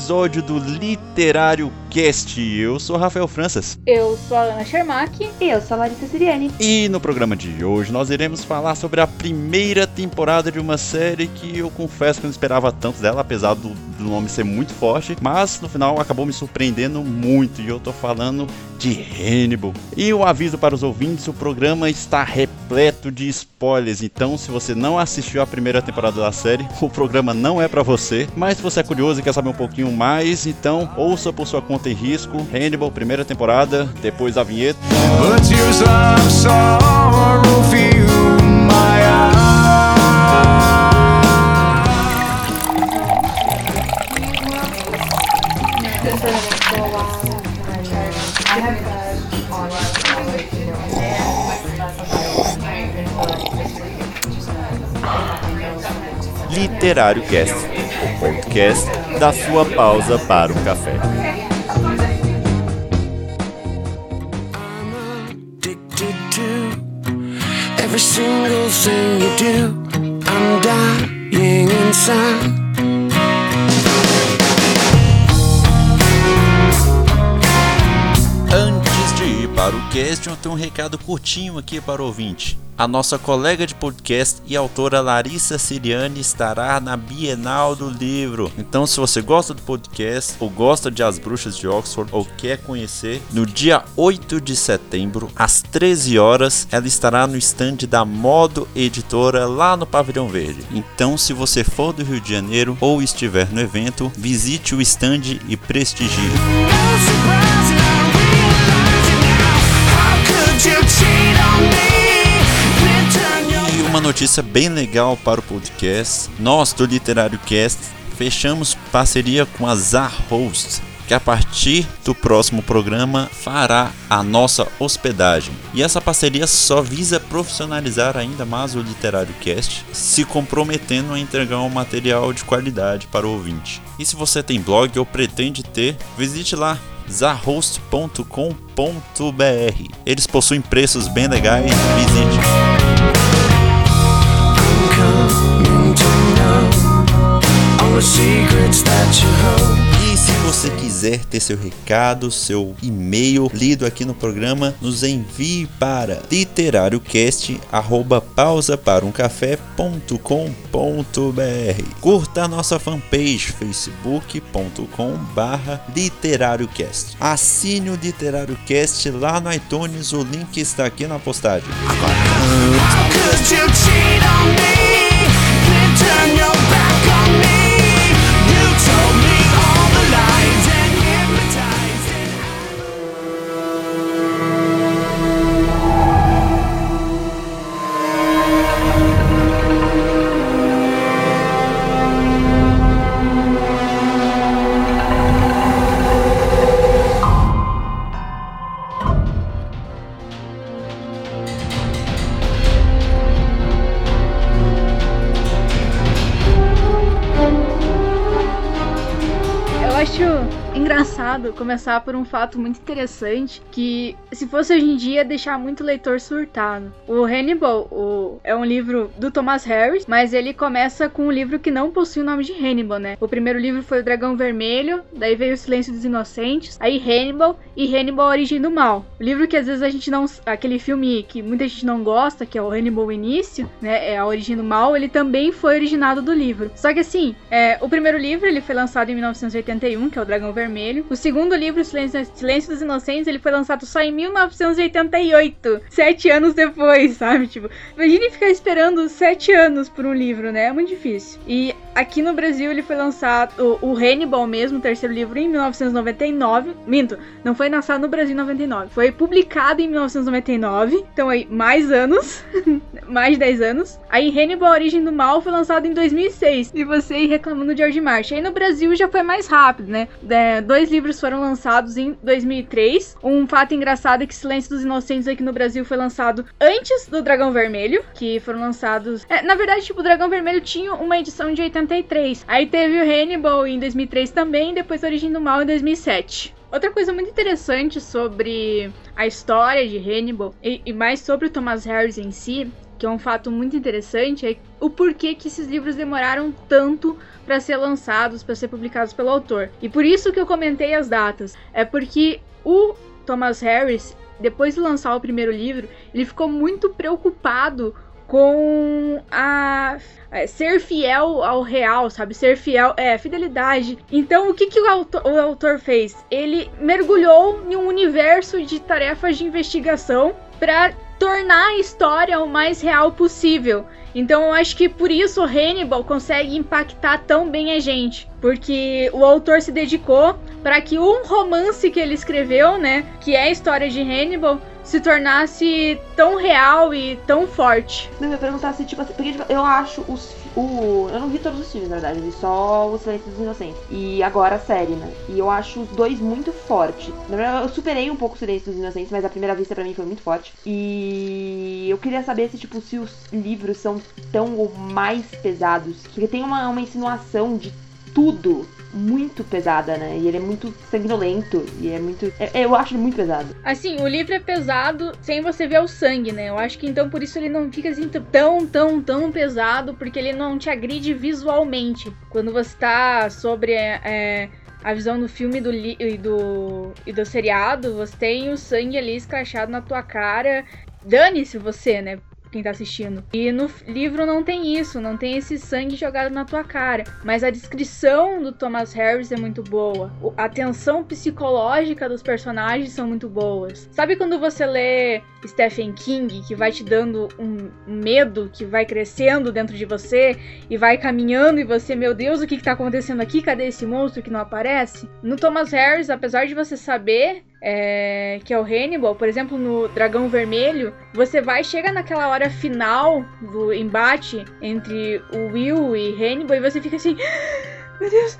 episódio do Literário Cast. Eu sou Rafael Franças. Eu sou a Ana Schermack. E eu sou a Larissa Siriani. E no programa de hoje nós iremos falar sobre a primeira temporada de uma série que eu confesso que eu não esperava tanto dela, apesar do nome ser muito forte, mas no final acabou me surpreendendo muito, e eu tô falando de Hannibal. E um aviso para os ouvintes: o programa está repleto de spoilers, então se você não assistiu a primeira temporada da série, o programa não é para você, mas se você é curioso e quer saber um pouquinho mais, então ouça por sua conta e risco. Hannibal, primeira temporada, depois a vinheta. Literário Cast, o podcast da sua pausa para o café. Every single thing you do, I'm dying inside. Antes de ir para o cast, eu tenho um recado curtinho aqui para o ouvinte. A nossa colega de podcast e autora Larissa Siriani estará na Bienal do Livro. Então, se você gosta do podcast, ou gosta de As Bruxas de Oxford, ou quer conhecer, no dia 8 de setembro, às 13 horas, ela estará no stand da Modo Editora, lá no Pavilhão Verde. Então, se você for do Rio de Janeiro, ou estiver no evento, visite o stand e prestigie. Uma notícia bem legal para o podcast: nós do Literário Cast fechamos parceria com a Zahost, que a partir do próximo programa fará a nossa hospedagem. E essa parceria só visa profissionalizar ainda mais o Literário Cast, se comprometendo a entregar um material de qualidade para o ouvinte. E se você tem blog ou pretende ter, visite lá zahost.com.br. Eles possuem preços bem legais, visite. E se você quiser ter seu recado, seu e-mail lido aqui no programa, nos envie para literariocast@pausaparumcafé.com.br. Curta a nossa fanpage facebook.com/literariocast. Assine o Literário Cast lá no iTunes, o link está aqui na postagem. Engraçado começar por um fato muito interessante, que se fosse hoje em dia deixar muito leitor surtado. O Hannibal é um livro do Thomas Harris, mas ele começa com um livro que não possui o nome de Hannibal, né? O primeiro livro foi o Dragão Vermelho, daí veio o Silêncio dos Inocentes, aí Hannibal e Hannibal: A Origem do Mal. O livro que às vezes a gente não... aquele filme que muita gente não gosta, que é o Hannibal: O Início, né? É A Origem do Mal, ele também foi originado do livro. Só que assim, o primeiro livro ele foi lançado em 1981, que é o Dragão Vermelho. O segundo livro, Silêncio dos Inocentes, ele foi lançado só em 1988, 7 anos depois, sabe? Tipo, imagine ficar esperando 7 anos por um livro, né? É muito difícil. E aqui no Brasil ele foi lançado, o Hannibal mesmo, o terceiro livro, em 1999. Minto, não foi lançado no Brasil em 99. Foi publicado em 1999, então aí mais anos, mais de 10 anos. Aí Hannibal: A Origem do Mal foi lançado em 2006. E você aí reclamando de George Martin. Aí no Brasil já foi mais rápido, né? 2 livros foram lançados em 2003. Um fato engraçado é que Silêncio dos Inocentes aqui no Brasil foi lançado antes do Dragão Vermelho, que foram lançados... na verdade, tipo, o Dragão Vermelho tinha uma edição de 83. Aí teve o Hannibal em 2003 também, depois A Origem do Mal em 2007. Outra coisa muito interessante sobre a história de Hannibal, e mais sobre o Thomas Harris em si, que que é um fato muito interessante, é o porquê que esses livros demoraram tanto para ser lançados, para ser publicados pelo autor. E por isso que eu comentei as datas. É porque o Thomas Harris, depois de lançar o primeiro livro, ele ficou muito preocupado com ser fiel ao real, sabe? Ser fiel, fidelidade. Então, o que o autor fez? Ele mergulhou em um universo de tarefas de investigação para tornar a história o mais real possível. Então eu acho que por isso o Hannibal consegue impactar tão bem a gente, porque o autor se dedicou para que um romance que ele escreveu, né, que é a história de Hannibal, se tornasse tão real e tão forte. Eu ia perguntar se, tipo assim, porque tipo, eu acho eu não vi todos os filmes, na verdade, eu vi só O Silêncio dos Inocentes. E agora a série, né? E eu acho os dois muito fortes. Na verdade, eu superei um pouco O Silêncio dos Inocentes, mas a primeira vista pra mim foi muito forte. E eu queria saber se, tipo, se os livros são tão ou mais pesados. Porque tem uma insinuação de tudo muito pesada, né? E ele é muito sanguinolento. E é muito... eu acho ele muito pesado. Assim, o livro é pesado sem você ver o sangue, né? Eu acho que então por isso ele não fica assim tão pesado, porque ele não te agride visualmente. Quando você tá sobre a visão do filme e do seriado, você tem o sangue ali escrachado na tua cara. Dane-se você, né? Quem tá assistindo. E no livro não tem isso, não tem esse sangue jogado na tua cara. Mas a descrição do Thomas Harris é muito boa. A tensão psicológica dos personagens são muito boas. Sabe quando você lê Stephen King, que vai te dando um medo que vai crescendo dentro de você e vai caminhando e você, meu Deus, o que tá acontecendo aqui? Cadê esse monstro que não aparece? No Thomas Harris, apesar de você saber que é o Hannibal, por exemplo, no Dragão Vermelho, você chega naquela hora final do embate entre o Will e Hannibal e você fica assim... Meu Deus,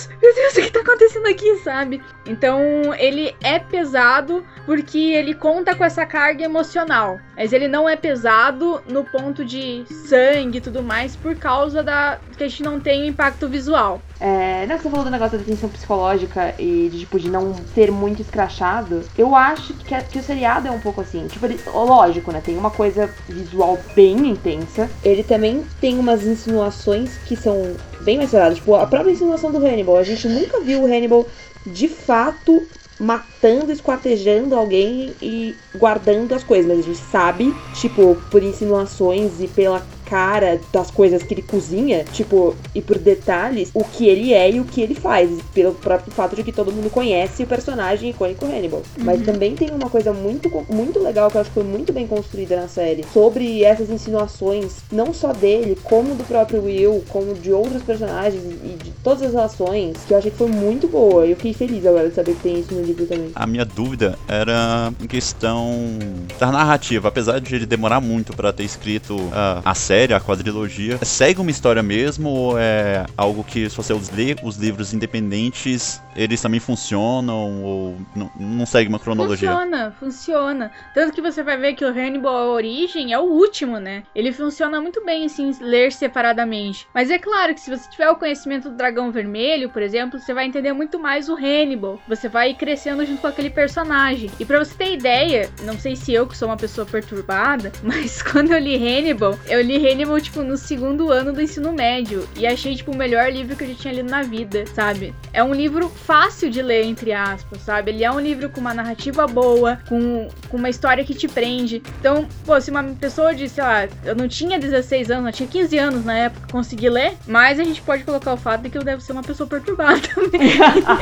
o que tá acontecendo aqui, sabe? Então, ele é pesado porque ele conta com essa carga emocional. Mas ele não é pesado no ponto de sangue e tudo mais por causa que a gente não tem o impacto visual. Não, você falou do negócio da tensão psicológica e de não ser muito escrachado. Eu acho que o seriado é um pouco assim. Tipo, lógico, né? Tem uma coisa visual bem intensa. Ele também tem umas insinuações que são bem mais pesadas. Tipo, a própria insinuação do Hannibal. A gente nunca viu o Hannibal de fato matando, esquartejando alguém e guardando as coisas. Mas a gente sabe, tipo, por insinuações e pela cara das coisas que ele cozinha, tipo, e por detalhes, o que ele é e o que ele faz, pelo próprio fato de que todo mundo conhece o personagem icônico Hannibal. Mas também tem uma coisa muito, muito legal que eu acho que foi muito bem construída na série, sobre essas insinuações, não só dele, como do próprio Will, como de outros personagens e de todas as relações, que eu achei que foi muito boa. E eu fiquei feliz agora de saber que tem isso no livro também. A minha dúvida era em questão da narrativa, apesar de ele demorar muito pra ter escrito a série, a quadrilogia, segue uma história mesmo ou é algo que, se você ler os livros independentes, eles também funcionam ou não segue uma cronologia? Funciona. Tanto que você vai ver que o Hannibal, a origem, é o último, né? Ele funciona muito bem, assim, ler separadamente. Mas é claro que se você tiver o conhecimento do Dragão Vermelho, por exemplo, você vai entender muito mais o Hannibal. Você vai ir crescendo junto com aquele personagem. E pra você ter ideia, não sei se eu que sou uma pessoa perturbada, mas quando eu li Hannibal, tipo, no segundo ano do ensino médio. E achei, tipo, o melhor livro que eu já tinha lido na vida, sabe? É um livro fácil de ler, entre aspas, sabe? Ele é um livro com uma narrativa boa, com uma história que te prende. Então, pô, se uma pessoa de, sei lá, eu não tinha 16 anos, eu tinha 15 anos na época, consegui ler, mas a gente pode colocar o fato de que eu devo ser uma pessoa perturbada também.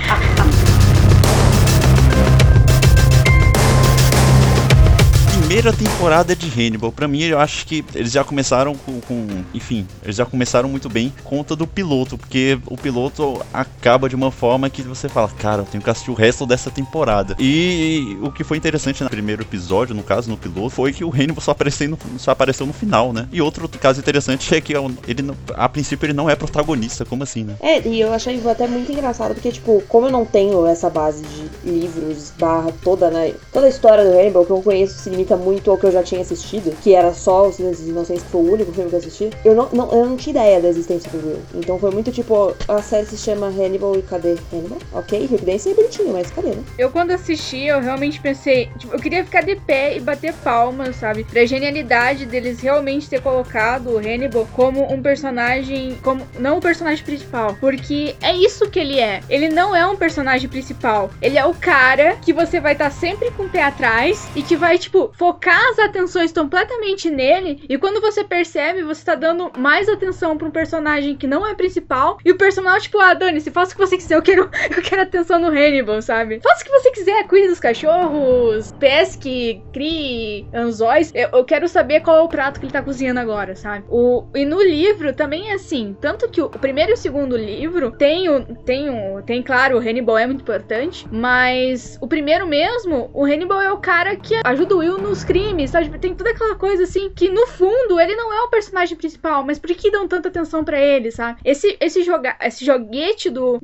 Primeira temporada de Hannibal, pra mim, eu acho que eles já começaram eles já começaram muito bem conta do piloto, porque o piloto acaba de uma forma que você fala, cara, eu tenho que assistir o resto dessa temporada. E o que foi interessante no primeiro episódio, no caso, no piloto, foi que o Hannibal só apareceu no final, né? E outro caso interessante é que ele, a princípio, ele não é protagonista, como assim, né? E eu achei até muito engraçado, porque, tipo, como eu não tenho essa base de livros, toda a história do Hannibal, que eu conheço, se limita muito muito ao que eu já tinha assistido, que era só O Silêncio dos Inocentes, que foi o único filme que eu assisti, eu não tinha ideia da existência do Will. Então foi muito tipo, a série se chama Hannibal e cadê Hannibal? Ok, Rick Dance é bonitinho, mas cadê, né? Eu quando assisti, eu realmente pensei, tipo, eu queria ficar de pé e bater palmas, sabe? Pra genialidade deles realmente ter colocado o Hannibal como um personagem, como não o personagem principal, porque é isso que ele é. Ele não é um personagem principal, ele é o cara que você vai estar sempre com o pé atrás e que vai, tipo, focar as atenções completamente nele, e quando você percebe, você tá dando mais atenção pra um personagem que não é principal, e o personagem, tipo, dane-se, faça o que você quiser, eu quero atenção no Hannibal, sabe? Faça o que você quiser, cuide dos cachorros, pesque, crie anzóis, eu quero saber qual é o prato que ele tá cozinhando agora, sabe? E no livro também é assim, tanto que o primeiro e o segundo livro tem claro, o Hannibal é muito importante, mas o primeiro mesmo, o Hannibal é o cara que ajuda o Will nos crimes, sabe? Tem toda aquela coisa assim, que no fundo ele não é o personagem principal, mas por que dão tanta atenção pra ele, sabe? Esse joguete do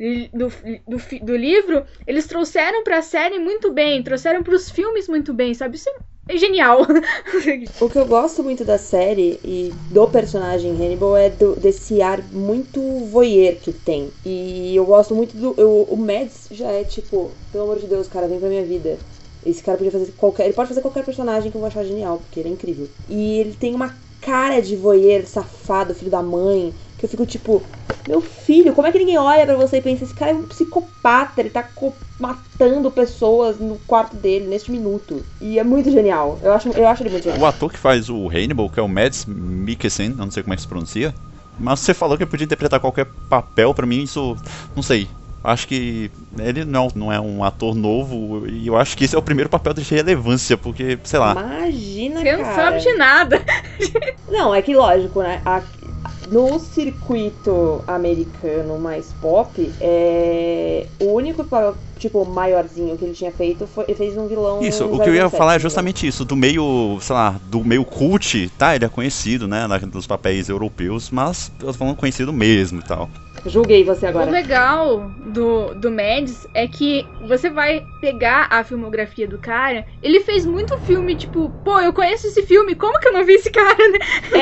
livro, eles trouxeram pra série muito bem, trouxeram pros filmes muito bem, sabe? Isso é genial. O que eu gosto muito da série e do personagem Hannibal é desse ar muito voyeur que tem. E eu gosto muito o Mads já é tipo, pelo amor de Deus, cara, vem pra minha vida. Esse cara podia fazer ele pode fazer qualquer personagem que eu vou achar genial, porque ele é incrível. E ele tem uma cara de voyeur, safado, filho da mãe, que eu fico tipo, meu filho, como é que ninguém olha pra você e pensa, esse cara é um psicopata, ele tá matando pessoas no quarto dele, neste minuto. E é muito genial, eu acho ele muito genial. O ator que faz o Hannibal, que é o Mads Mikkelsen, eu não sei como é que se pronuncia, mas você falou que ele podia interpretar qualquer papel, pra mim isso, não sei. Acho que ele não é um ator novo e eu acho que esse é o primeiro papel de relevância, porque, sei lá. Imagina, Você não sabe de nada. Não, é que lógico, né? No circuito americano mais pop, o único tipo maiorzinho que ele tinha feito foi ele fez um vilão. Isso, o que eu ia falar é justamente isso, do meio, sei lá, do meio cult, tá? Ele é conhecido, né, dos papéis europeus, mas eu tô falando conhecido mesmo e tal. Julguei você agora. O legal do Mads é que você vai pegar a filmografia do cara, ele fez muito filme, tipo, pô, eu conheço esse filme, como que eu não vi esse cara, né?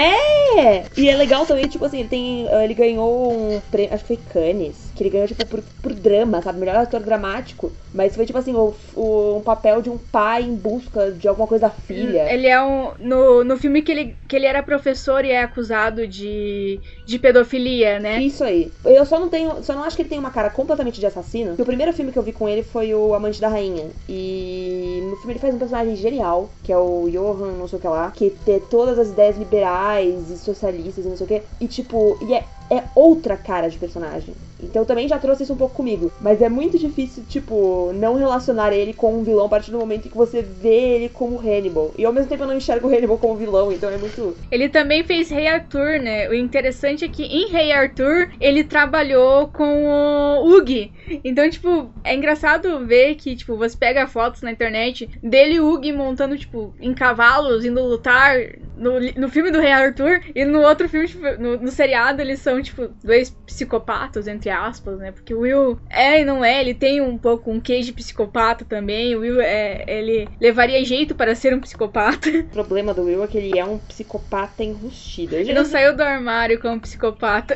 E é legal também, tipo assim, ele ganhou um prêmio, acho que foi Cannes, que ele ganhou, tipo, por drama, sabe? Melhor ator dramático, mas foi, tipo assim, um papel de um pai em busca de alguma coisa da filha. Ele é no filme que ele era professor e é acusado de pedofilia, né? Isso aí. Eu só não acho que ele tem uma cara completamente de assassino, porque o primeiro filme que eu vi com ele foi o Amante da Rainha, e no filme ele faz um personagem genial, que é o Johan, não sei o que lá, que tem todas as ideias liberais e socialistas e não sei o que, e tipo, é outra cara de personagem. Então eu também já trouxe isso um pouco comigo. Mas é muito difícil, tipo, não relacionar ele com um vilão a partir do momento em que você vê ele como Hannibal. E ao mesmo tempo eu não enxergo o Hannibal como vilão, então é muito... Ele também fez Rei Arthur, né? O interessante é que em Rei Arthur ele trabalhou com o Hugh. Então, tipo, é engraçado ver que, tipo, você pega fotos na internet dele e o Hugh montando, tipo, em cavalos, indo lutar no filme do Rei Arthur. E no outro filme, tipo, no seriado, eles são, tipo, dois psicopatas, entre aspas, né? Porque o Will e não é, ele tem um pouco um quê de psicopata também. O Will ele levaria jeito para ser um psicopata. O problema do Will é que ele é um psicopata enrustido. Ele não saiu do armário como psicopata.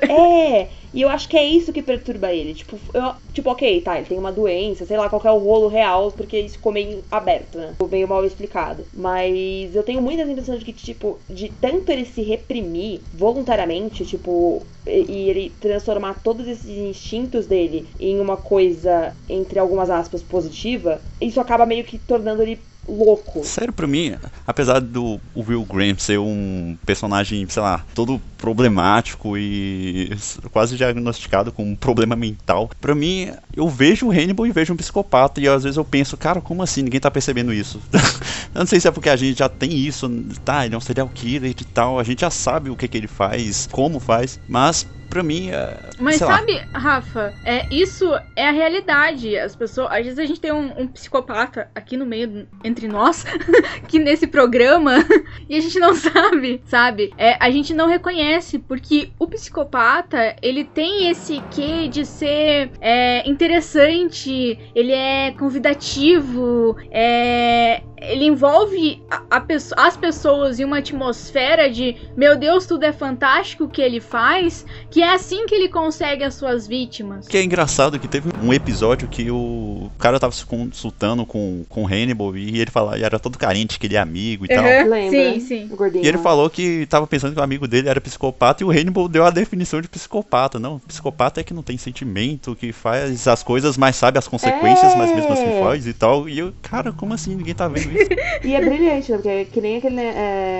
E eu acho que é isso que perturba ele. Tipo, ok, tá, ele tem uma doença, sei lá qual que é o rolo real, porque isso ficou meio aberto, né? Ficou meio mal explicado. Mas eu tenho muitas impressões de que, tipo, de tanto ele se reprimir voluntariamente, tipo, e ele transformar todos esses instintos dele em uma coisa, entre algumas aspas, positiva, isso acaba meio que tornando ele louco. Sério, pra mim, apesar do Will Graham ser um personagem, sei lá, todo problemático e quase diagnosticado com um problema mental, pra mim, eu vejo o Hannibal e vejo um psicopata, e às vezes eu penso, cara, como assim? Ninguém tá percebendo isso. Eu não sei se é porque a gente já tem isso, tá, ele é um serial killer e tal, a gente já sabe o que ele faz, como faz, mas pra mim, mas sabe, Rafa, isso é a realidade. As pessoas, às vezes a gente tem um psicopata aqui no meio, entre nós, que nesse programa, e a gente não sabe, sabe? A gente não reconhece, porque o psicopata, ele tem esse quê de ser interessante, ele é convidativo, ele envolve as pessoas em uma atmosfera de, meu Deus, tudo é fantástico o que ele faz, que é assim que ele consegue as suas vítimas. Que é engraçado que teve um episódio que o cara tava se consultando com o Hannibal e ele falava, e era todo carente, que ele é amigo e tal. Lembra? Sim. E ele falou que tava pensando que o amigo dele era psicopata e o Hannibal deu a definição de psicopata. Não, psicopata é que não tem sentimento, que faz as coisas, mas sabe as consequências, mas mesmo assim faz e tal. E eu, cara, como assim? Ninguém tá vendo isso? E é brilhante, né? Porque que nem aquele.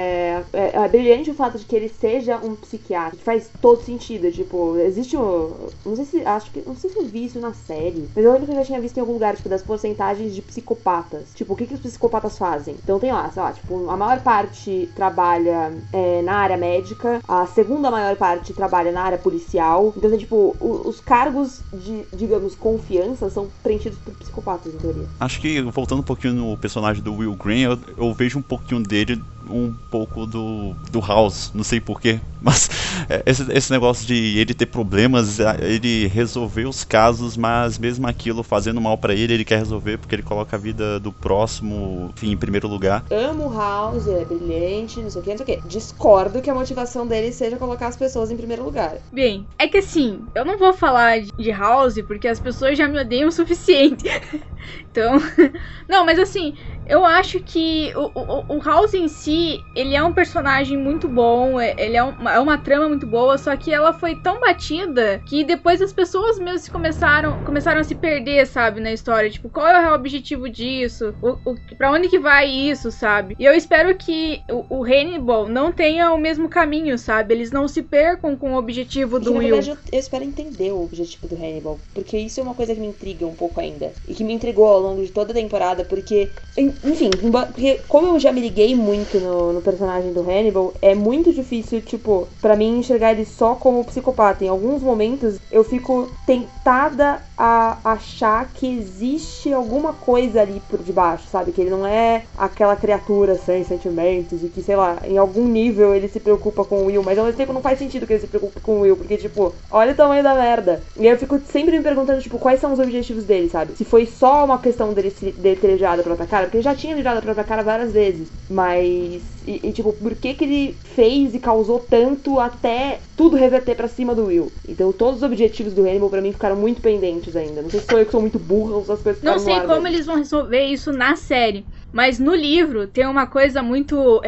É brilhante o fato de que ele seja um psiquiatra, que faz todo sentido. Tipo, existe o. Não sei se eu vi isso na série, mas eu lembro que eu já tinha visto em algum lugar, tipo, das porcentagens de psicopatas. Tipo, o que os psicopatas fazem? Então tem lá, sei lá, tipo, a maior parte trabalha na área médica, a segunda maior parte trabalha na área policial. Então, tipo, os cargos de, digamos, confiança são preenchidos por psicopatas, em teoria. Acho que, voltando um pouquinho no personagem do Will Graham, eu vejo um pouquinho dele, um pouco do House, não sei porquê, mas esse negócio de ele ter problemas, ele resolver os casos, mas mesmo aquilo fazendo mal pra ele quer resolver porque ele coloca a vida do próximo, enfim, em primeiro lugar. Amo o House, ele é brilhante, não sei o que. Discordo que a motivação dele seja colocar as pessoas em primeiro lugar. Bem, é que assim, eu não vou falar de House porque as pessoas já me odeiam o suficiente. Então, não, mas assim, eu acho que o House em si, ele é um personagem muito bom, ele é uma trama muito boa, só que ela foi tão batida que depois as pessoas mesmo começaram a se perder, sabe, na história. Tipo, qual é o real objetivo disso? Pra onde que vai isso, sabe? E eu espero que o Hannibal não tenha o mesmo caminho, sabe? Eles não se percam com o objetivo do Will. Na verdade, eu espero entender o objetivo do Hannibal, porque isso é uma coisa que me intriga um pouco ainda. E que me intrigou ao longo de toda a temporada, porque, enfim, porque como eu já me liguei muito no personagem do Hannibal, é muito difícil, tipo, pra mim enxergar ele só como psicopata. Em alguns momentos eu fico tentada a achar que existe alguma coisa ali por debaixo, sabe? Que ele não é aquela criatura sem sentimentos e que, sei lá, em algum nível ele se preocupa com o Will, mas ao mesmo tempo não faz sentido que ele se preocupe com o Will, porque, tipo, olha o tamanho da merda. E aí eu fico sempre me perguntando, tipo, quais são os objetivos dele, sabe? Se foi só uma questão dele ter ligado a própria cara, porque ele já tinha ligado a própria cara várias vezes, mas... E tipo, por que ele fez e causou tanto até tudo reverter pra cima do Will? Então todos os objetivos do Hannibal pra mim ficaram muito pendentes ainda. Não sei se sou eu que sou muito burra ou se as coisas ficaram no ar. Não sei como eles vão resolver isso na série. Mas no livro tem uma coisa muito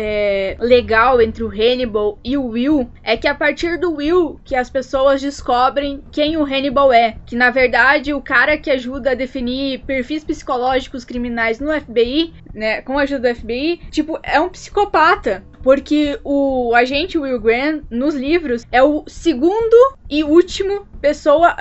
legal entre o Hannibal e o Will. É que a partir do Will que as pessoas descobrem quem o Hannibal é. Que na verdade o cara que ajuda a definir perfis psicológicos criminais no FBI, né, com a ajuda do FBI, tipo, é um psicopata. Porque o agente Will Graham, nos livros, é o segundo e última pessoa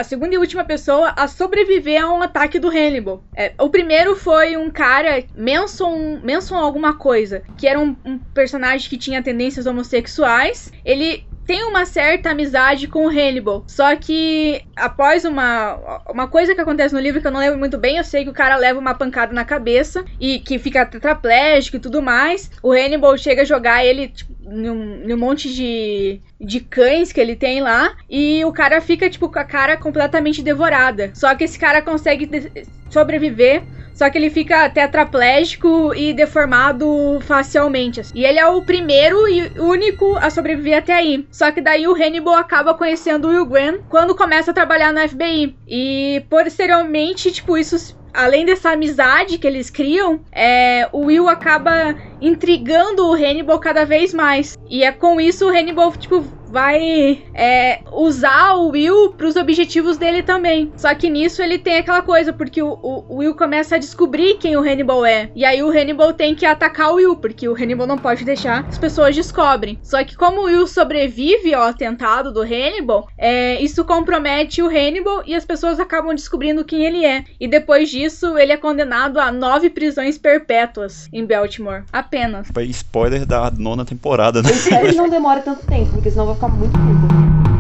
a sobreviver a um ataque do Hannibal. O primeiro foi um cara, Manson alguma coisa, que era um personagem que tinha tendências homossexuais. Ele tem uma certa amizade com o Hannibal. Só que após uma coisa que acontece no livro que eu não lembro muito bem, eu sei que o cara leva uma pancada na cabeça e que fica tetraplégico e tudo mais. O Hannibal chega a jogar ele tipo, num monte de cães que ele tem lá, e o cara fica tipo com a cara completamente devorada. Só que esse cara consegue sobreviver. Só que ele fica tetraplégico e deformado facialmente. E ele é o primeiro e único a sobreviver até aí. Só que daí o Hannibal acaba conhecendo o Will Graham quando começa a trabalhar no FBI. E posteriormente, tipo, isso... Além dessa amizade que eles criam, o Will acaba intrigando o Hannibal cada vez mais. E é com isso o Hannibal, tipo, vai usar o Will pros objetivos dele também. Só que nisso ele tem aquela coisa, porque o Will começa a descobrir quem o Hannibal é. E aí o Hannibal tem que atacar o Will, porque o Hannibal não pode deixar as pessoas descobrem. Só que como o Will sobrevive ao atentado do Hannibal, isso compromete o Hannibal e as pessoas acabam descobrindo quem ele é. E depois disso, ele é condenado a 9 prisões perpétuas em Baltimore. Apenas. Foi spoiler da 9ª temporada, né? Eu espero que não demore tanto tempo, porque senão eu vou ficar muito puta.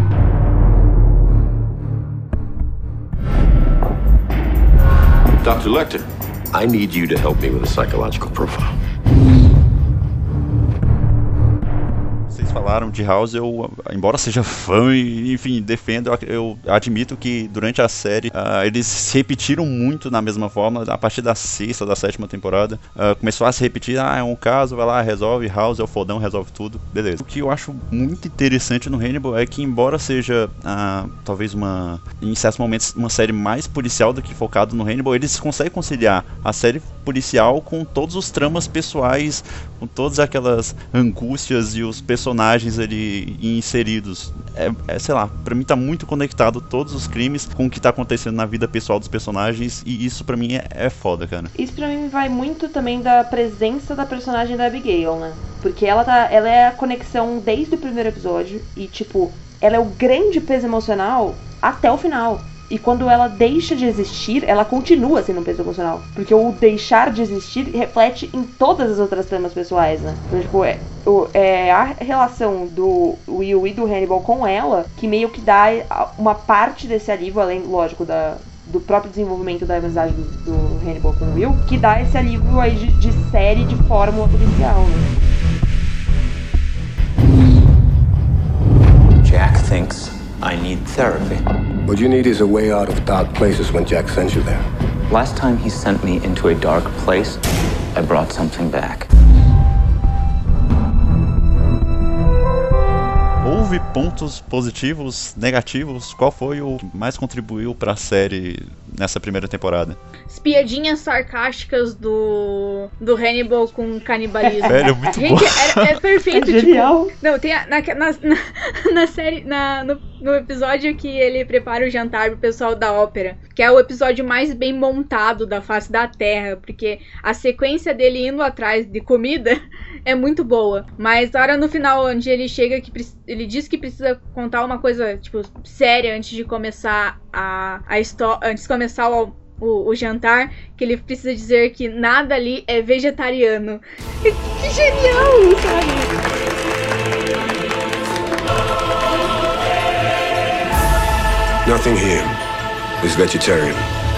Dr. Lecter, I need you to help me with a psychological profile. vocês falaram de House, eu, embora seja fã e, enfim, defendo, eu admito que durante a série eles se repetiram muito na mesma forma, a partir da 6ª, da 7ª temporada, começou a se repetir, é um caso, vai lá, resolve, House é o fodão, resolve tudo, beleza. O que eu acho muito interessante no Hannibal é que, embora seja, talvez em certos momentos, uma série mais policial do que focado no Hannibal, eles conseguem conciliar a série policial com todos os tramas pessoais, com todas aquelas angústias e os personagens ali inseridos. Sei lá, pra mim tá muito conectado todos os crimes com o que tá acontecendo na vida pessoal dos personagens, e isso pra mim é foda, cara. Isso pra mim vai muito também da presença da personagem da Abigail, né? Porque ela é a conexão desde o primeiro episódio e, tipo, ela é o grande peso emocional até o final. E quando ela deixa de existir, ela continua sendo um peso emocional. Porque o deixar de existir reflete em todas as outras tramas pessoais, né? Então, tipo, é a relação do Will e do Hannibal com ela que meio que dá uma parte desse alívio, além, lógico, do próprio desenvolvimento da amizade do Hannibal com o Will, que dá esse alívio aí de série, de fórmula policial, né? Jack thinks I need therapy. What you need is a way out of dark places when Jack sends you there. Last time he sent me into a dark place, I brought something back. Houve pontos positivos, negativos? Qual foi o que mais contribuiu pra série nessa primeira temporada? As piadinhas sarcásticas do Hannibal com canibalismo. Velho, muito Gente, bom. é perfeito. É genial. Tipo, não, tem na série, no episódio que ele prepara o jantar pro pessoal da ópera, que é o episódio mais bem montado da face da Terra, porque a sequência dele indo atrás de comida é muito boa. Mas a hora no final, onde ele chega, ele diz que precisa contar uma coisa, tipo, séria antes de começar a história, antes de começar o jantar, que ele precisa dizer que nada ali é vegetariano. Que genial, sabe? Nothing here is vegetarian.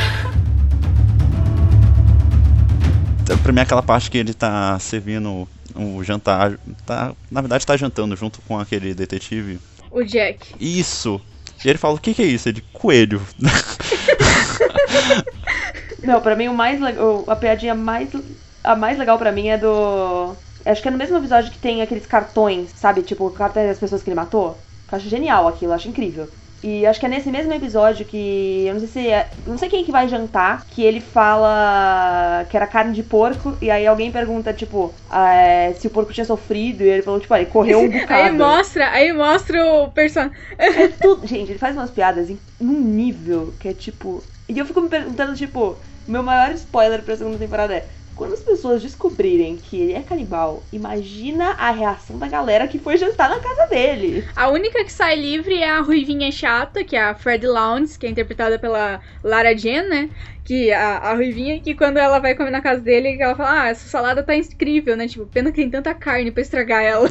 Pra mim, aquela parte que ele tá servindo o jantar, na verdade tá jantando junto com aquele detetive. O Jack. Isso! E ele fala, o que é isso? Ele, coelho. Não, pra mim a piadinha a mais legal pra mim é do... Acho que é no mesmo episódio que tem aqueles cartões, sabe? Tipo, cartões das pessoas que ele matou. Eu acho genial aquilo, eu acho incrível. E acho que é nesse mesmo episódio que... Eu não sei se não sei quem que vai jantar, que ele fala que era carne de porco, e aí alguém pergunta, tipo, se o porco tinha sofrido, e ele falou, tipo, ele correu um bocado. Aí mostra o personagem. É tudo... Gente, ele faz umas piadas num nível que é, tipo... E eu fico me perguntando, tipo... Meu maior spoiler pra segunda temporada é... Quando as pessoas descobrirem que ele é canibal, imagina a reação da galera que foi jantar na casa dele. A única que sai livre é a ruivinha chata, que é a Fred Lounds, que é interpretada pela Lara Jean, né? Que a ruivinha, que quando ela vai comer na casa dele, ela fala, essa salada tá incrível, né? Tipo, pena que tem tanta carne pra estragar ela.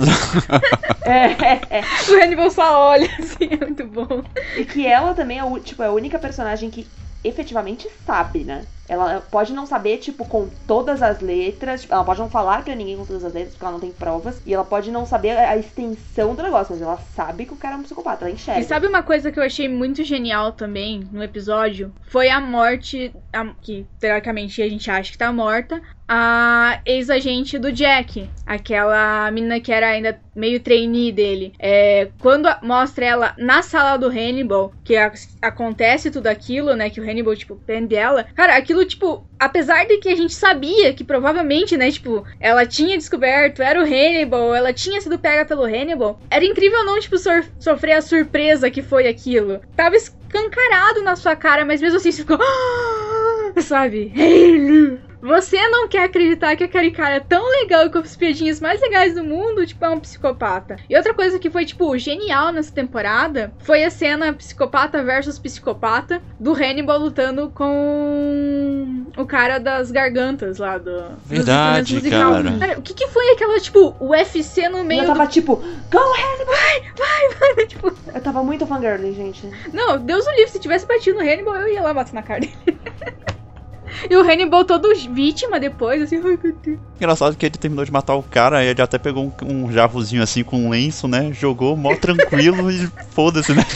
O Hannibal só olha, assim, é muito bom. E que ela também é a única personagem que efetivamente sabe, né? Ela pode não saber, tipo, com todas as letras, ela pode não falar pra ninguém com todas as letras, porque ela não tem provas, e ela pode não saber a extensão do negócio, mas ela sabe que o cara é um psicopata, ela enxerga. E sabe uma coisa que eu achei muito genial também no episódio? Foi a morte, que teoricamente a gente acha que tá morta, a ex-agente do Jack, aquela menina que era ainda meio trainee dele. Quando mostra ela na sala do Hannibal, que acontece tudo aquilo, né, que o Hannibal, tipo, prende ela, cara, aquilo, tipo, apesar de que a gente sabia que provavelmente, né, tipo, ela tinha descoberto, era o Hannibal, ela tinha sido pega pelo Hannibal, era incrível não, tipo, sofrer a surpresa que foi aquilo. Tava escancarado na sua cara, mas mesmo assim você ficou... sabe? Você não quer acreditar que aquele cara é tão legal e com as piadinhas mais legais do mundo, tipo, é um psicopata. E outra coisa que foi, tipo, genial nessa temporada foi a cena psicopata versus psicopata do Hannibal lutando com o cara das gargantas lá do... Verdade, cara. O que foi aquela, tipo, UFC no meio eu tava tipo, go Hannibal! Vai! Tipo... Eu tava muito fangirling, gente. Não, Deus o livre, se tivesse batido no Hannibal, eu ia lá bater na cara dele. E o Hannibal todo vítima depois, assim, ai meu Deus. Engraçado que ele terminou de matar o cara, e ele até pegou um javozinho assim com um lenço, né? Jogou mó tranquilo e foda-se, né?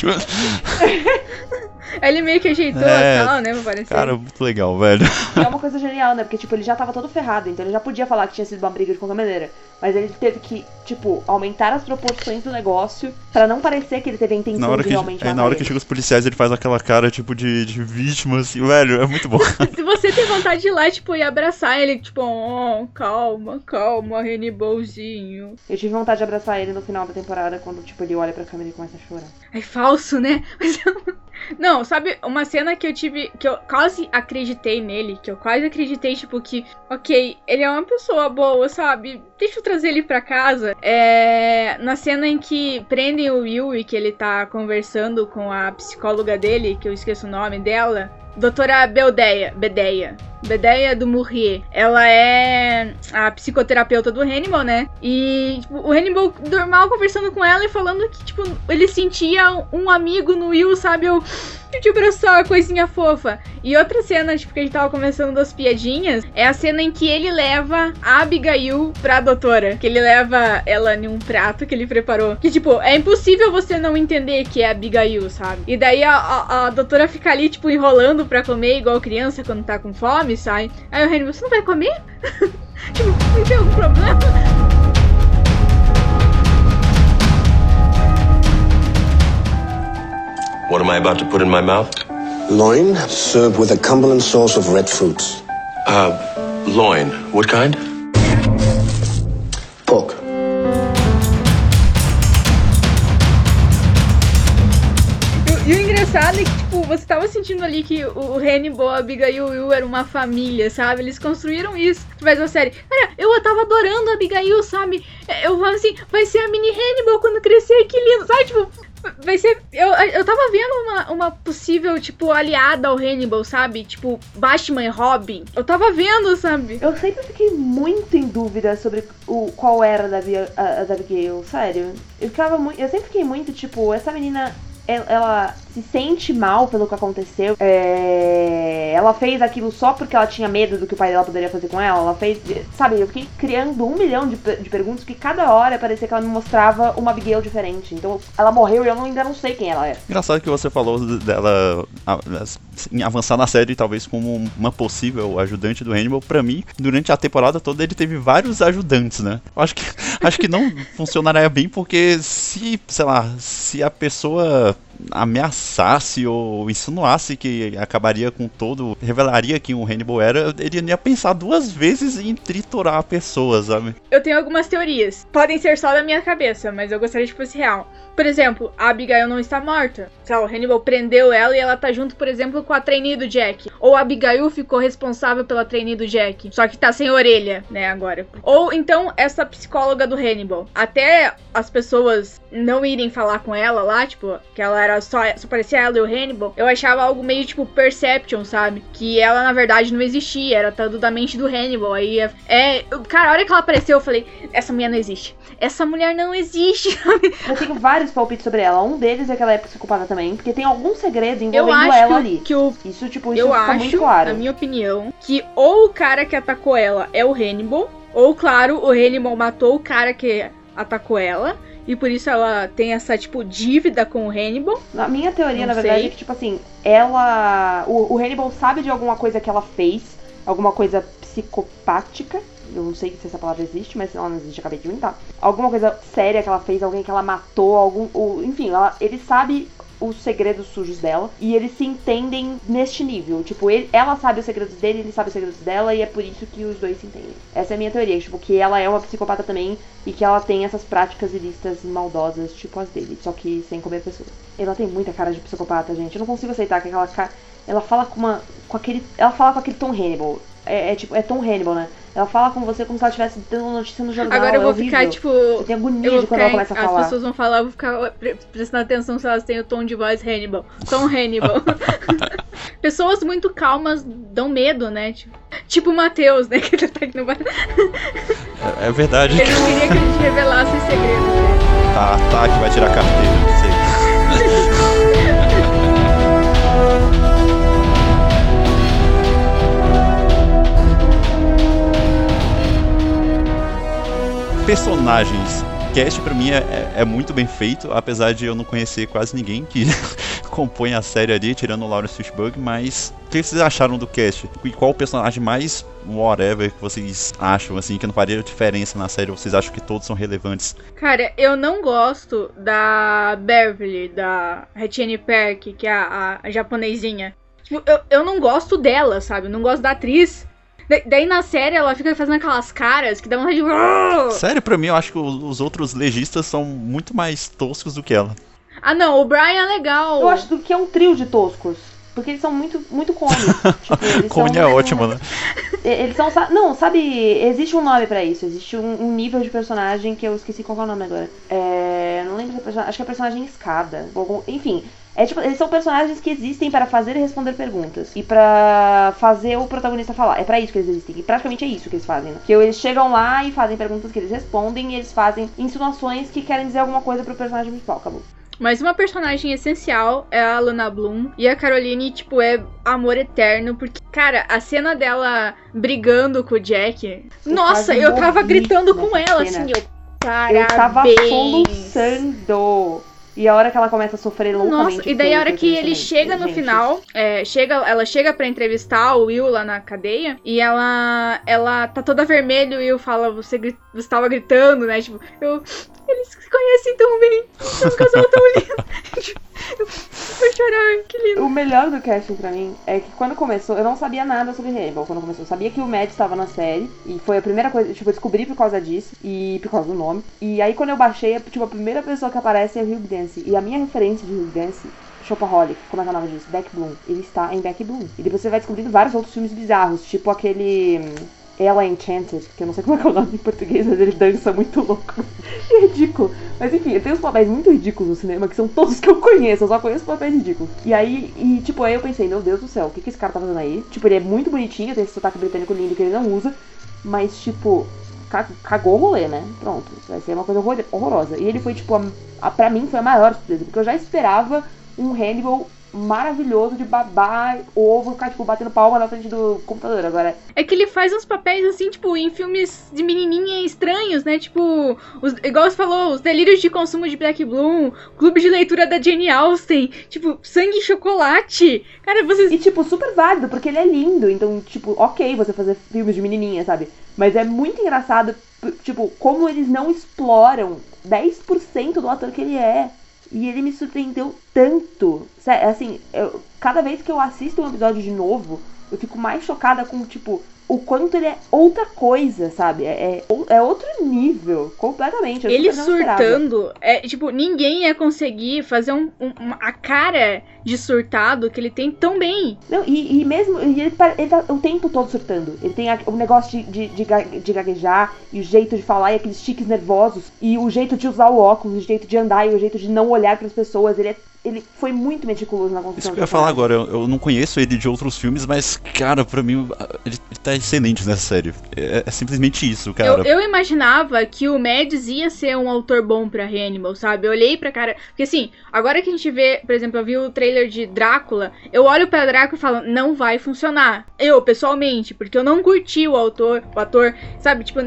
Ele meio que ajeitou e tal, né, pra parecer. Cara, muito legal, velho. E é uma coisa genial, né? Porque, tipo, ele já tava todo ferrado, então ele já podia falar que tinha sido uma briga de qualquer maneira. Mas ele teve que, tipo, aumentar as proporções do negócio pra não parecer que ele teve a intenção de realmente matar na hora que ele. chega os policiais, ele faz aquela cara, tipo, de vítima, assim, velho, é muito bom. Se você tem vontade de ir lá, tipo, e abraçar ele, tipo, calma, Hannibalzinho. Eu tive vontade de abraçar ele no final da temporada, quando, tipo, ele olha pra câmera e começa a chorar. É falso, né? Mas não, sabe, uma cena que eu quase acreditei nele, que eu quase acreditei, tipo, que, ok, ele é uma pessoa boa, sabe? Deixa eu trazer ele pra casa. Na cena em que prendem o Will e que ele tá conversando com a psicóloga dele, que eu esqueço o nome dela, doutora Bedeia do Murrier. Ela é a psicoterapeuta do Hannibal, né? E tipo, o Hannibal normal conversando com ela e falando que, tipo, ele sentia um amigo no Will, sabe? De abraçar, coisinha fofa. E outra cena, tipo, que a gente tava conversando das piadinhas, é a cena em que ele leva a Abigail pra doutora. Que ele leva ela em um prato que ele preparou. Que, tipo, é impossível você não entender que é a Abigail, sabe? E daí a doutora fica ali, tipo, enrolando pra comer, igual criança quando tá com fome, sai. Aí o Hannibal, você não vai comer? Tipo, não tem algum problema? What am I about to put in my mouth? Loin, served with a Cumberland sauce of red fruits. Loin. What kind? Pork. E o engraçado é que, tipo, você tava sentindo ali que o Hannibal, a Abigail e o Will eram uma família, sabe? Eles construíram isso. Mas a série, cara, eu tava adorando a Abigail, sabe? Eu falava assim, vai ser a mini Hannibal quando crescer, que lindo, sabe? Tipo, vai ser... Eu tava vendo uma possível, tipo, aliada ao Hannibal, sabe? Tipo, Batman e Robin. Eu tava vendo, sabe? Eu sempre fiquei muito em dúvida sobre qual era a da Abigail, sério. Eu sempre fiquei muito, tipo, essa menina... Ela se sente mal pelo que aconteceu. Ela fez aquilo só porque ela tinha medo do que o pai dela poderia fazer com ela. Ela fez... Sabe, eu fiquei criando 1 milhão de perguntas, que cada hora parecia que ela me mostrava uma Abigail diferente. Então, ela morreu e eu ainda não sei quem ela é. Engraçado que você falou dela avançar na série, talvez como uma possível ajudante do Hannibal. Pra mim, durante a temporada toda, ele teve vários ajudantes, né? Eu acho que não funcionaria bem, porque se a pessoa ameaçasse ou insinuasse que acabaria com todo, revelaria quem o Hannibal era, ele ia pensar 2 vezes em triturar a pessoa, sabe? Eu tenho algumas teorias. Podem ser só da minha cabeça, mas eu gostaria que fosse real. Por exemplo, a Abigail não está morta. Sei lá, o Hannibal prendeu ela e ela tá junto, por exemplo, com a trainee do Jack. Ou a Abigail ficou responsável pela trainee do Jack, só que tá sem orelha, né, agora. Ou então essa psicóloga do Hannibal. Até as pessoas não irem falar com ela lá, tipo, que ela era só parecia ela e o Hannibal, eu achava algo meio tipo Perception, sabe? Que ela na verdade não existia, era tudo da mente do Hannibal. Aí cara, a hora que ela apareceu eu falei, essa mulher não existe. Essa mulher não existe. Eu tenho vários palpites sobre ela. Um deles é que ela é psicopata também, porque tem algum segredo envolvendo ela ali. Isso fica muito claro. Na minha opinião, que ou o cara que atacou ela é o Hannibal, ou claro, o Hannibal matou o cara que atacou ela. E por isso ela tem essa, tipo, dívida com o Hannibal. A minha teoria, na verdade, é que, tipo assim, o Hannibal sabe de alguma coisa que ela fez, alguma coisa psicopática. Eu não sei se essa palavra existe, mas se ela não existe, eu acabei de inventar. Alguma coisa séria que ela fez, alguém que ela matou, enfim, ele sabe os segredos sujos dela, e eles se entendem neste nível. Tipo, ela sabe os segredos dele, ele sabe os segredos dela, e é por isso que os dois se entendem. Essa é a minha teoria, tipo, que ela é uma psicopata também, e que ela tem essas práticas ilícitas maldosas, tipo as dele, só que sem comer pessoas. Ela tem muita cara de psicopata, gente. Eu não consigo aceitar que aquela cara... Ela fala com aquele Tom Hannibal. É Tom Hannibal, né? Ela fala com você como se ela estivesse dando notícia no jornal. Agora eu vou horrível. ficar, tipo... Você tem agonia de quando ela começa a falar. As pessoas vão falar, eu vou ficar prestando atenção se elas têm o tom de voz Hannibal. Tom Hannibal. Pessoas muito calmas dão medo, né? Tipo o Matheus, né? Que tá aqui no bar. É verdade. Ele não queria que a gente revelasse esse segredo. Tá, que vai tirar a carteira, não sei. Personagens. Cast pra mim é muito bem feito, apesar de eu não conhecer quase ninguém que compõe a série ali, tirando o Lawrence Fishburne, mas o que vocês acharam do cast? E qual o personagem mais whatever que vocês acham, assim, que não faria diferença na série? Ou vocês acham que todos são relevantes? Cara, eu não gosto da Beverly, da Etienne Perk, que é a japonesinha. Tipo, eu não gosto dela, sabe? Eu não gosto da atriz. Daí na série ela fica fazendo aquelas caras que dá vontade de... Sério, pra mim eu acho que os outros legistas são muito mais toscos do que ela. Ah não, o Brian é legal. Eu acho que é um trio de toscos. Porque eles são muito Cone. Tipo, Cone é ótimo, né? Eles são... Não, sabe... Existe um nome pra isso. Existe um nível de personagem que eu esqueci qual é o nome agora. Não lembro se é personagem... Acho que é personagem escada. Enfim... tipo, eles são personagens que existem para fazer e responder perguntas. E pra fazer o protagonista falar. É pra isso que eles existem. E praticamente é isso que eles fazem, né? Que eles chegam lá e fazem perguntas que eles respondem. E eles fazem insinuações que querem dizer alguma coisa pro personagem principal. Acabou. Mas uma personagem essencial é a Luna Bloom. E a Caroline, tipo, é amor eterno. Porque, cara, a cena dela brigando com o Jack... Nossa, eu tava gritando com ela, cena. assim, parabéns. Eu tava soluçando. E a hora que ela começa a sofrer loucamente... Nossa, e daí a hora que ele chega no final... ela chega pra entrevistar o Will lá na cadeia. E ela tá toda vermelha. E o Will fala, você tava gritando, né? Tipo, eles se conhecem tão bem. São um casal tão lindo. Eu vou chorar, que lindo. O melhor do casting pra mim é que quando começou, eu não sabia nada sobre Hannibal quando começou. Eu sabia que o Matt estava na série. E foi a primeira coisa, tipo, eu descobri por causa disso. E por causa do nome. E aí quando eu baixei, tipo, a primeira pessoa que aparece é o Hugh Dancy. E a minha referência de Hugh Dancy, Shopaholic, como é que é o nome disso? Back Bloom. Ele está em Back Bloom. E depois você vai descobrindo vários outros filmes bizarros. Tipo aquele... Ella Enchanted, que eu não sei como é que é o nome em português, mas ele dança muito louco. É ridículo. Mas enfim, ele tem uns papéis muito ridículos no cinema, que são todos que eu conheço, eu só conheço papéis ridículos. E aí eu pensei, meu Deus do céu, o que esse cara tá fazendo aí? Tipo, ele é muito bonitinho, tem esse sotaque britânico lindo que ele não usa, mas tipo, cagou o rolê, né? Pronto, vai ser uma coisa horrorosa. E ele foi, tipo, pra mim foi a maior surpresa, porque eu já esperava um Hannibal maravilhoso de babar ovo, ficar, tipo, batendo palma na frente do computador. Agora... É que ele faz uns papéis, assim, tipo, em filmes de menininha estranhos, né? Tipo, igual você falou, os delírios de consumo de Black Bloom, clube de leitura da Jane Austen, tipo, Sangue e Chocolate. Cara, vocês... E, tipo, super válido, porque ele é lindo. Então, tipo, ok você fazer filmes de menininha, sabe? Mas é muito engraçado, tipo, como eles não exploram 10% do ator que ele é. E ele me surpreendeu tanto. Assim, cada vez que eu assisto um episódio de novo, eu fico mais chocada com, tipo, o quanto ele é outra coisa, sabe? É outro nível, completamente. Ele surtando, tipo, ninguém ia conseguir fazer a cara de surtado que ele tem tão bem. Não, e mesmo, ele tá o tempo todo surtando. Ele tem o negócio de gaguejar, e o jeito de falar, e aqueles tiques nervosos, e o jeito de usar o óculos, o jeito de andar, e o jeito de não olhar para as pessoas. Ele foi muito meticuloso na construção. Isso que eu ia falar agora, eu não conheço ele de outros filmes, mas, cara, pra mim, ele tá excelente nessa série. É simplesmente isso, cara. Eu imaginava que o Mads ia ser um autor bom pra Hannibal, sabe? Eu olhei pra cara... Porque, assim, agora que a gente vê, por exemplo, eu vi o trailer de Drácula, eu olho pra Drácula e falo, não vai funcionar. Eu, pessoalmente, porque eu não curti o ator, sabe? Tipo,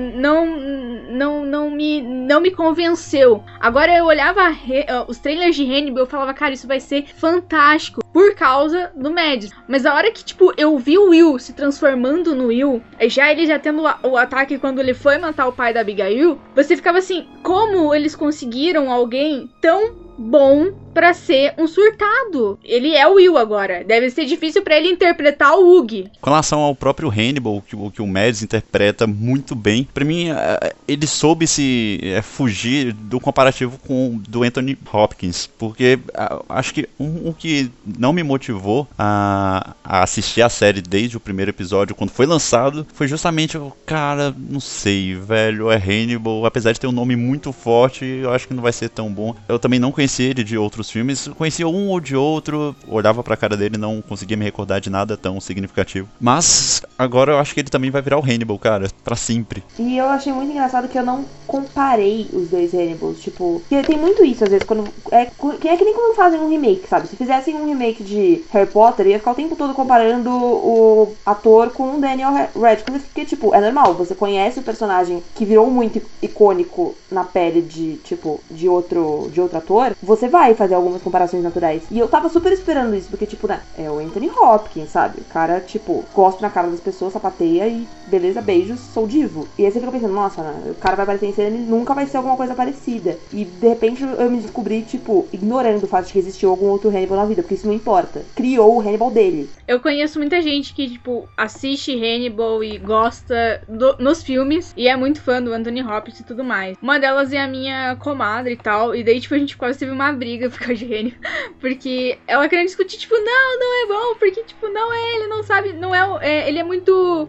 não me convenceu. Agora eu olhava os trailers de Hannibal, eu falava, cara, isso vai ser fantástico por causa do Mads. Mas a hora que, tipo, eu vi o Will se transformando no Will, ele já tendo o ataque quando ele foi matar o pai da Abigail, você ficava assim, como eles conseguiram alguém tão bom pra ser um surtado? Ele é o Will agora. Deve ser difícil pra ele interpretar o Hugh. Com relação ao próprio Hannibal, que o Mads interpreta muito bem, pra mim, ele soube se fugir do comparativo do Anthony Hopkins, porque acho que um que não me motivou a assistir a série desde o primeiro episódio, quando foi lançado, foi justamente o cara, não sei, velho, é Hannibal, apesar de ter um nome muito forte, eu acho que não vai ser tão bom. Eu também não conheci ele de outros dos filmes. Conhecia um ou de outro, olhava pra cara dele e não conseguia me recordar de nada tão significativo. Mas agora eu acho que ele também vai virar o Hannibal, cara, pra sempre. E eu achei muito engraçado que eu não comparei os dois Hannibals, tipo... Porque tem muito isso, às vezes, quando... É que nem quando fazem um remake, sabe? Se fizessem um remake de Harry Potter, ia ficar o tempo todo comparando o ator com o Daniel Radcliffe, porque, tipo, é normal, você conhece o personagem que virou muito icônico na pele de, tipo, de outro ator, você vai fazer algumas comparações naturais. E eu tava super esperando isso, porque, tipo, né, é o Anthony Hopkins, sabe? O cara, tipo, gosta na cara das pessoas, sapateia e beleza, beijos, sou divo. E aí você fica pensando, nossa, né, o cara vai aparecer em cena, ele nunca vai ser alguma coisa parecida. E, de repente, eu me descobri, tipo, ignorando o fato de que existiu algum outro Hannibal na vida, porque isso não importa. Criou o Hannibal dele. Eu conheço muita gente que, tipo, assiste Hannibal e gosta nos filmes e é muito fã do Anthony Hopkins e tudo mais. Uma delas é a minha comadre e tal, e daí, tipo, a gente quase teve uma briga por causa de Hannibal, porque ela queria discutir, tipo, não é bom, porque, tipo, não é, ele não sabe, não é, ele é muito,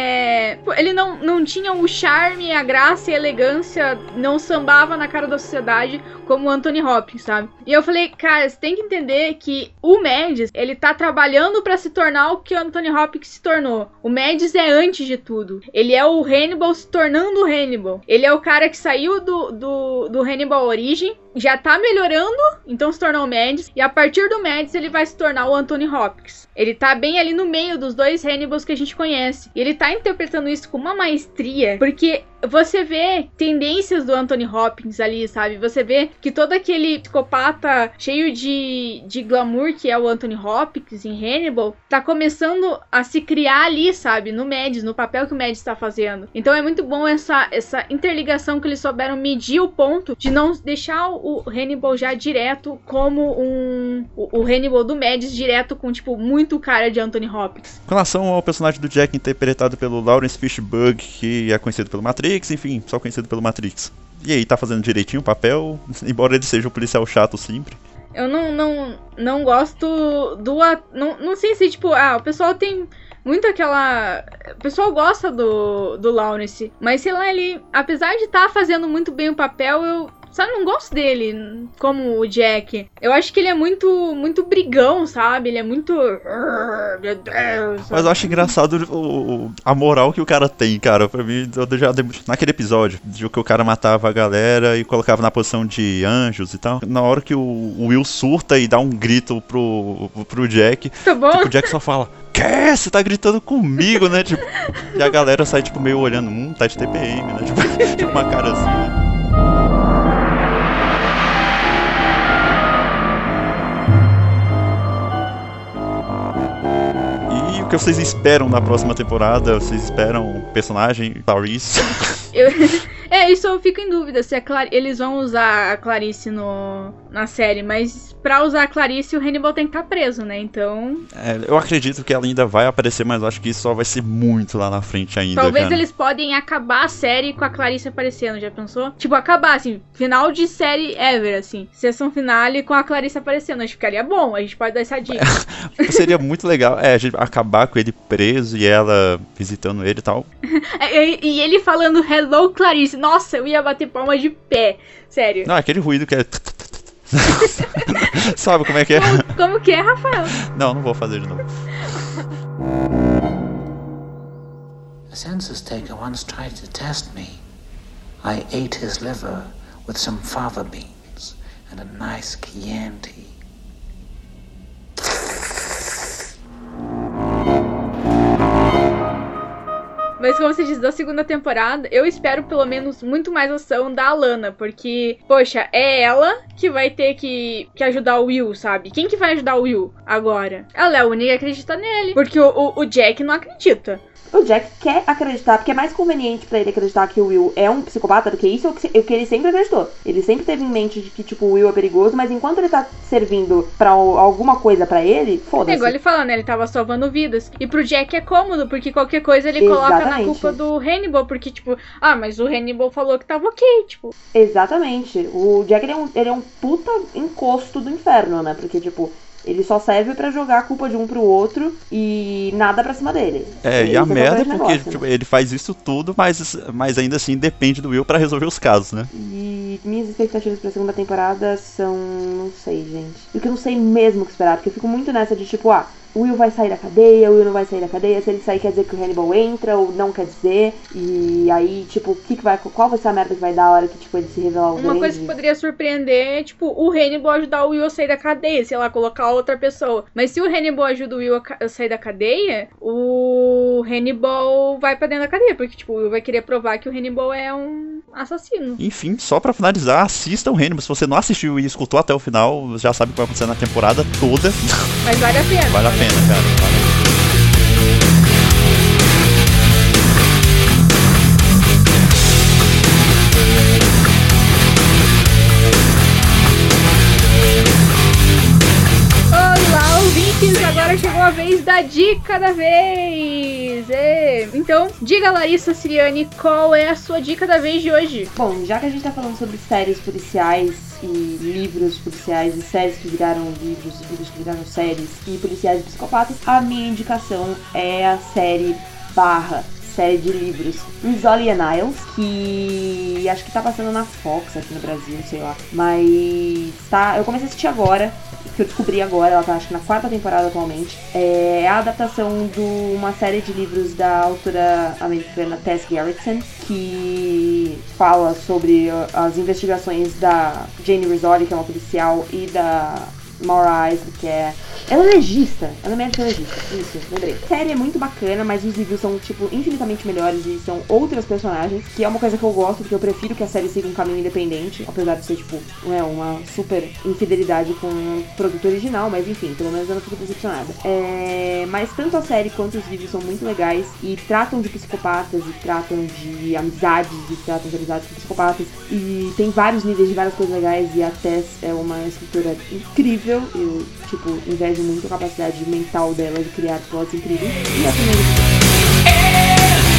ele não tinha o charme, a graça e a elegância, não sambava na cara da sociedade como o Anthony Hopkins, sabe? E eu falei, cara, você tem que entender que o Mads, ele tá trabalhando pra se tornar o que o Anthony Hopkins se tornou. O Mads é antes de tudo. Ele é o Hannibal se tornando o Hannibal. Ele é o cara que saiu do Hannibal Origem, já tá melhorando, então se tornou o Mads, e a partir do Mads ele vai se tornar o Anthony Hopkins. Ele tá bem ali no meio dos dois Hannibals que a gente conhece. E ele tá interpretando isso com uma maestria, porque você vê tendências do Anthony Hopkins ali, sabe? Você vê que todo aquele psicopata cheio de glamour que é o Anthony Hopkins em Hannibal, tá começando a se criar ali, sabe? No Mads, no papel que o Mads tá fazendo. Então é muito bom essa interligação que eles souberam medir o ponto de não deixar o Hannibal já direto como o Hannibal do Mads direto com, tipo, muito cara de Anthony Hopkins. Com relação ao personagem do Jack interpretado pelo Lawrence Fishburne, que é conhecido pelo Matrix, enfim, só conhecido pelo Matrix. E aí, tá fazendo direitinho o papel, embora ele seja um policial chato sempre. Eu não gosto do... Não sei se, tipo, o pessoal tem muito aquela... O pessoal gosta do Lawrence, mas sei lá, ele, apesar de estar fazendo muito bem o papel, eu... Sabe, não gosto dele como o Jack. Eu acho que ele é muito brigão, sabe? Ele é muito... Meu Deus, sabe? Mas eu acho engraçado a moral que o cara tem, cara. Pra mim, eu já naquele episódio, de que o cara matava a galera e colocava na posição de anjos e tal. Na hora que o Will surta e dá um grito pro Jack, tá bom? Tipo, o Jack só fala... Que? Você tá gritando comigo, né? Tipo, e a galera sai, tipo, meio olhando... tá de TPM, né? Tipo uma cara assim, né? O que vocês esperam na próxima temporada? Vocês esperam o personagem Clarice? Isso eu fico em dúvida se eles vão usar a Clarice na série, mas pra usar a Clarice o Hannibal tem que estar preso, né? Então... eu acredito que ela ainda vai aparecer, mas eu acho que isso só vai ser muito lá na frente ainda, Talvez cara. Eles podem acabar a série com a Clarice aparecendo, já pensou? Tipo, acabar, assim, final de série ever, assim. Sessão finale com a Clarice aparecendo, acho que ficaria bom, a gente pode dar essa dica. Seria muito legal, a gente acabar com ele preso e ela visitando ele e tal. E ele falando Hello Clarice, nossa, eu ia bater palma de pé, sério. Não, aquele ruído que é... Sabe como é que é? Como que é, Rafael? Não vou fazer de novo. A census taker once tried to test me. I ate his liver with some fava beans and a nice Chianti. Mas como você diz, da segunda temporada, eu espero pelo menos muito mais ação da Alana, porque, poxa, é ela que vai ter que ajudar o Will, sabe? Quem que vai ajudar o Will agora? Ela é a única que acredita nele, porque o Jack não acredita. O Jack quer acreditar, porque é mais conveniente pra ele acreditar que o Will é um psicopata do que isso, o que ele sempre acreditou. Ele sempre teve em mente de que, tipo, o Will é perigoso, mas enquanto ele tá servindo pra alguma coisa pra ele, foda-se. É igual ele fala, né? Ele tava salvando vidas. E pro Jack é cômodo, porque qualquer coisa ele coloca na culpa do Hannibal, porque, tipo, mas o Hannibal falou que tava ok, tipo. Exatamente. O Jack, ele é um puta encosto do inferno, né? Porque, tipo, Ele só serve pra jogar a culpa de um pro outro e nada pra cima dele. E a merda é porque negócio, tipo, ele faz isso tudo, mas ainda assim depende do Will pra resolver os casos, né? E minhas expectativas pra segunda temporada são... não sei, gente. Porque eu não sei mesmo o que esperar, porque eu fico muito nessa de tipo, o Will vai sair da cadeia, o Will não vai sair da cadeia, se ele sair quer dizer que o Hannibal entra ou não quer dizer, e aí, tipo, qual vai ser a merda que vai dar a hora que, tipo, ele se revelar o grande? Uma coisa que poderia surpreender é, tipo, o Hannibal ajudar o Will a sair da cadeia, sei lá, colocar outra pessoa. Mas se o Hannibal ajuda o Will a sair da cadeia, o Hannibal vai pra dentro da cadeia, porque, tipo, o Will vai querer provar que o Hannibal é um assassino. Enfim, só pra finalizar, assista o Hannibal. Se você não assistiu e escutou até o final, já sabe o que vai acontecer na temporada toda. Mas vale a pena. Vale a pena, cara. Olá, ouvintes! Agora chegou a vez da dica da vez! Então, diga, Larissa Siriani, qual é a sua dica da vez de hoje? Bom, já que a gente tá falando sobre séries policiais e livros policiais e séries que viraram livros que viraram séries e policiais e psicopatas, a minha indicação é a série de livros Rizzoli and Isles, que acho que tá passando na Fox aqui no Brasil, sei lá, mas eu comecei a assistir agora, que eu descobri agora, ela tá acho que na 4ª temporada atualmente. É a adaptação de uma série de livros da autora americana Tess Gerritsen, que fala sobre as investigações da Jane Rizzoli, que é uma policial, e da Maura Isley, que ela é legista, ela é médica legista, isso, lembrei. A série é muito bacana, mas os livros são, tipo, infinitamente melhores e são outras personagens, que é uma coisa que eu gosto, porque eu prefiro que a série siga um caminho independente, apesar de ser, tipo, uma super infidelidade com o produto original, mas enfim, pelo menos eu não fico decepcionada. Mas tanto a série quanto os livros são muito legais e tratam de psicopatas e tratam de amizades com psicopatas, e tem vários níveis de várias coisas legais, e a Tess é uma escritora incrível. Eu, tipo, invejo muito a capacidade mental dela de criar plots incríveis. E a primeira...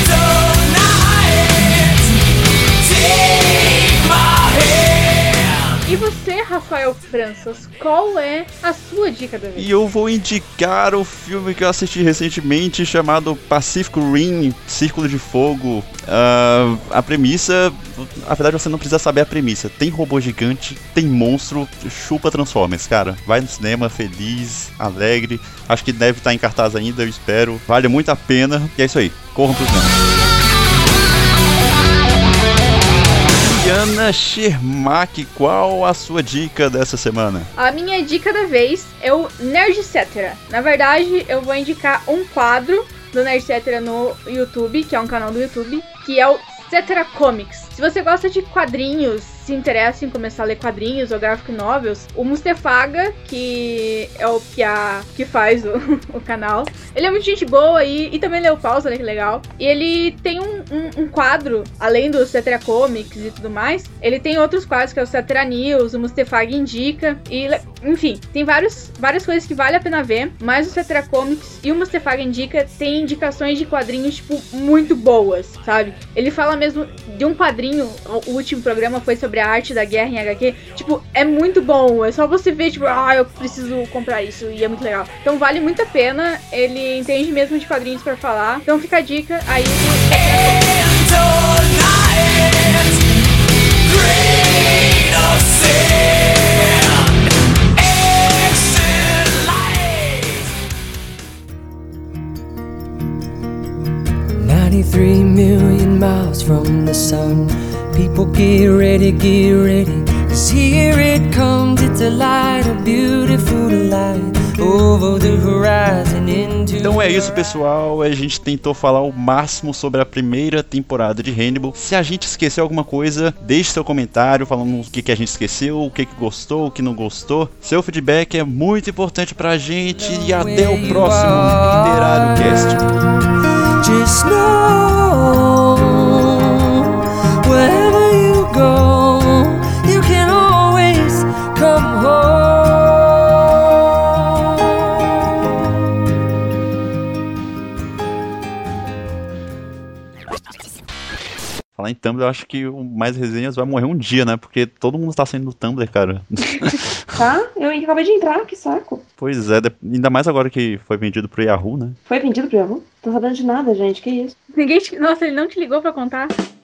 E você, Rafael Franças, qual é a sua dica da vez? E eu vou indicar o filme que eu assisti recentemente chamado Pacific Rim, Círculo de Fogo. A premissa, na verdade você não precisa saber a premissa. Tem robô gigante, tem monstro, chupa Transformers, cara. Vai no cinema feliz, alegre. Acho que deve estar em cartaz ainda, eu espero. Vale muito a pena. E é isso aí, corram pro cinema. Ana Shermack, qual a sua dica dessa semana? A minha dica da vez é o Nerdcetera. Na verdade, eu vou indicar um quadro do Nerdcetera no YouTube, que é um canal do YouTube, que é o Cetera Comics. Se você gosta de quadrinhos, se interessa em começar a ler quadrinhos ou graphic novels, o Mustefaga, que é o Piá que faz o canal, ele é muito gente boa e também leu pausa, olha que legal. E ele tem um quadro, além do Cetera Comics e tudo mais, ele tem outros quadros, que é o Cetera News, o Mustefaga Indica, e enfim, tem várias coisas que vale a pena ver, mas o Cetera Comics e o Mustefaga Indica tem indicações de quadrinhos, tipo, muito boas, sabe? Ele fala mesmo de um quadrinho, o último programa foi sobre a arte da guerra em HQ, tipo, é muito bom, é só você ver, tipo, eu preciso comprar isso, e é muito legal. Então vale muito a pena, ele entende mesmo de quadrinhos pra falar, então fica a dica aí $93 million miles from the sun. People get ready, 'cause here it comes, it's a light, a beautiful light over the horizon into. Então é isso, pessoal, a gente tentou falar o máximo sobre a primeira temporada de Hannibal. Se a gente esqueceu alguma coisa, deixe seu comentário falando o que a gente esqueceu, o que gostou, o que não gostou. Seu feedback é muito importante pra gente e até o próximo Literário Cast. Just know, wherever you go, you can always come home. Falar Falar em Tumblr, eu acho que o Mais Resenhas vai morrer um dia, né? Porque todo mundo tá saindo do Tumblr, cara. Tá? Eu acabei de entrar, que saco. Pois é, ainda mais agora que foi vendido pro Yahoo, né? Foi vendido pro Yahoo? Tô sabendo de nada, gente, que isso? Nossa, ele não te ligou pra contar?